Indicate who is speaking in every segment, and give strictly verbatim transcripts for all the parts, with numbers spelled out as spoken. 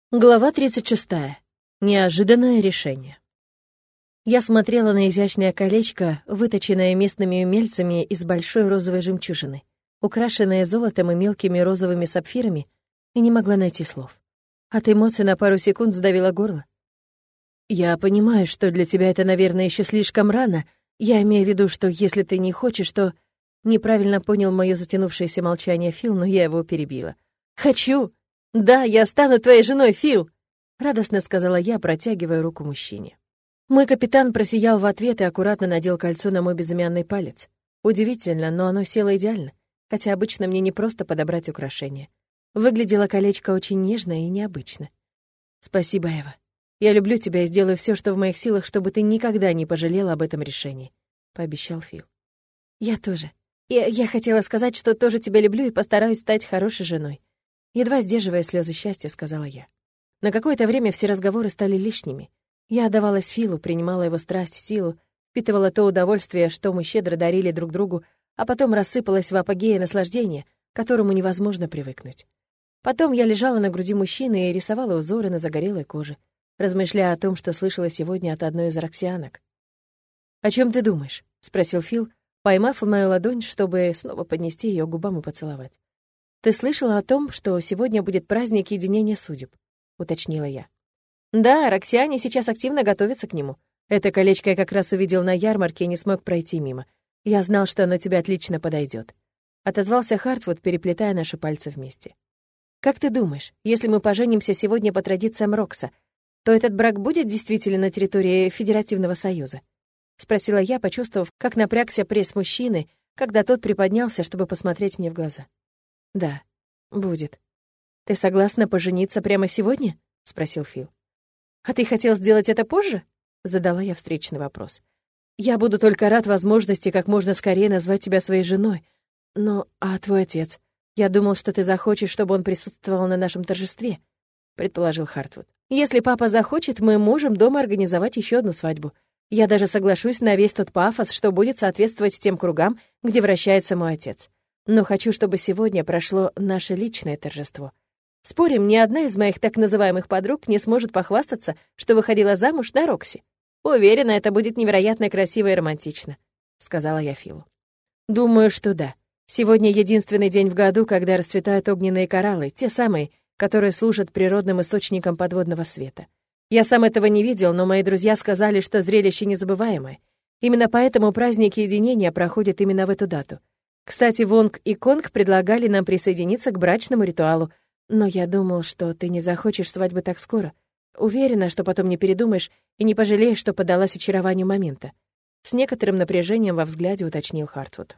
Speaker 1: Глава тридцать шестая. Неожиданное решение. Я смотрела на изящное колечко, выточенное местными умельцами из большой розовой жемчужины, украшенное золотом и мелкими розовыми сапфирами, и не могла найти слов. От эмоций на пару секунд сдавило горло. «Я понимаю, что для тебя это, наверное, еще слишком рано. Я имею в виду, что если ты не хочешь, то...» Неправильно понял моё затянувшееся молчание Фил, но я его перебила. «Хочу! Да, я стану твоей женой, Фил!» — радостно сказала я, протягивая руку мужчине. Мой капитан просиял в ответ и аккуратно надел кольцо на мой безымянный палец. Удивительно, но оно село идеально, хотя обычно мне не просто подобрать украшение. Выглядело колечко очень нежно и необычно. «Спасибо, Эва. Я люблю тебя и сделаю все, что в моих силах, чтобы ты никогда не пожалела об этом решении», — пообещал Фил. «Я тоже. Я, я хотела сказать, что тоже тебя люблю и постараюсь стать хорошей женой», — едва сдерживая слезы счастья, сказала я. На какое-то время все разговоры стали лишними. Я отдавалась Филу, принимала его страсть, силу, впитывала то удовольствие, что мы щедро дарили друг другу, а потом рассыпалась в апогее наслаждения, к которому невозможно привыкнуть. Потом я лежала на груди мужчины и рисовала узоры на загорелой коже, размышляя о том, что слышала сегодня от одной из роксианок. «О чем ты думаешь?» — спросил Фил, поймав мою ладонь, чтобы снова поднести ее к губам и поцеловать. «Ты слышала о том, что сегодня будет праздник единения судеб?» — уточнила я. «Да, роксиане сейчас активно готовятся к нему. Это колечко я как раз увидел на ярмарке и не смог пройти мимо. Я знал, что оно тебе отлично подойдет», — отозвался Хартвуд, переплетая наши пальцы вместе. «Как ты думаешь, если мы поженимся сегодня по традициям Рокса, то этот брак будет действительно на территории Федеративного Союза?» — спросила я, почувствовав, как напрягся пресс мужчины, когда тот приподнялся, чтобы посмотреть мне в глаза. «Да, будет. Ты согласна пожениться прямо сегодня?» — спросил Фил. «А ты хотел сделать это позже?» — задала я встречный вопрос. «Я буду только рад возможности как можно скорее назвать тебя своей женой. Но, а твой отец? Я думал, что ты захочешь, чтобы он присутствовал на нашем торжестве», — предположил Хартвуд. «Если папа захочет, мы можем дома организовать еще одну свадьбу. Я даже соглашусь на весь тот пафос, что будет соответствовать тем кругам, где вращается мой отец. Но хочу, чтобы сегодня прошло наше личное торжество. Спорим, ни одна из моих так называемых подруг не сможет похвастаться, что выходила замуж на Рокси. Уверена, это будет невероятно красиво и романтично», — сказала я Филу. «Думаю, что да. Сегодня единственный день в году, когда расцветают огненные кораллы, те самые, которые служат природным источником подводного света. Я сам этого не видел, но мои друзья сказали, что зрелище незабываемое. Именно поэтому праздник единения проходит именно в эту дату. Кстати, Вонг и Конг предлагали нам присоединиться к брачному ритуалу, но я думал, что ты не захочешь свадьбы так скоро. Уверена, что потом не передумаешь и не пожалеешь, что поддалась очарованию момента», — с некоторым напряжением во взгляде уточнил Хартвуд.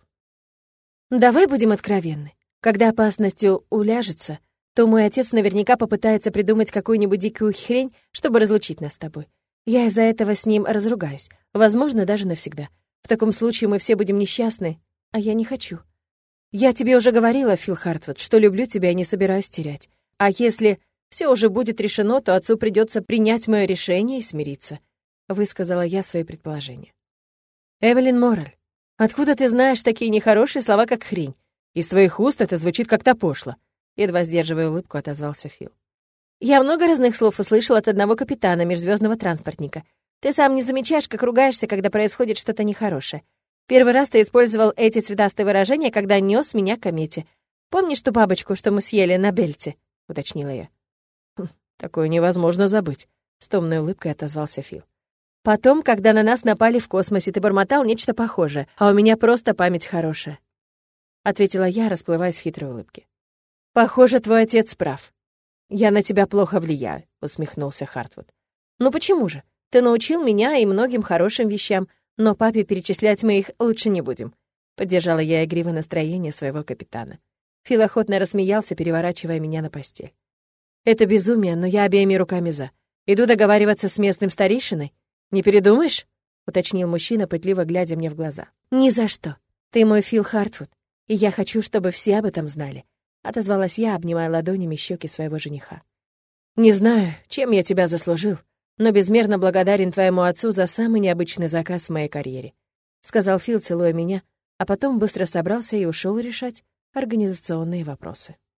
Speaker 1: «Давай будем откровенны. Когда опасность уляжется, то мой отец наверняка попытается придумать какую-нибудь дикую хрень, чтобы разлучить нас с тобой. Я из-за этого с ним разругаюсь, возможно, даже навсегда. В таком случае мы все будем несчастны, а я не хочу. Я тебе уже говорила, Фил Хартвуд, что люблю тебя и не собираюсь терять. А если все уже будет решено, то отцу придется принять мое решение и смириться», — высказала я свои предположения. «Эвелин Моррель, откуда ты знаешь такие нехорошие слова, как хрень? Из твоих уст это звучит как-то пошло», — едва сдерживая улыбку, отозвался Фил. «Я много разных слов услышал от одного капитана межзвездного транспортника. Ты сам не замечаешь, как ругаешься, когда происходит что-то нехорошее. Первый раз ты использовал эти цветастые выражения, когда нес меня к комете. Помнишь ту бабочку, что мы съели на Бельте?» — уточнила я. «Хм, такое невозможно забыть», — с томной улыбкой отозвался Фил. «Потом, когда на нас напали в космосе, ты бормотал нечто похожее, а у меня просто память хорошая», — ответила я, расплываясь в хитрой улыбке. «Похоже, твой отец прав. Я на тебя плохо влияю», — усмехнулся Хартвуд. «Ну почему же? Ты научил меня и многим хорошим вещам, но папе перечислять мы их лучше не будем», — поддержала я игривое настроение своего капитана. Фил охотно рассмеялся, переворачивая меня на постель. «Это безумие, но я обеими руками за. Иду договариваться с местным старейшиной. Не передумаешь?» — уточнил мужчина, пытливо глядя мне в глаза. «Ни за что. Ты мой Фил Хартвуд, и я хочу, чтобы все об этом знали», — отозвалась я, обнимая ладонями щеки своего жениха. «Не знаю, чем я тебя заслужил, но безмерно благодарен твоему отцу за самый необычный заказ в моей карьере», — сказал Фил, целуя меня, а потом быстро собрался и ушел решать организационные вопросы.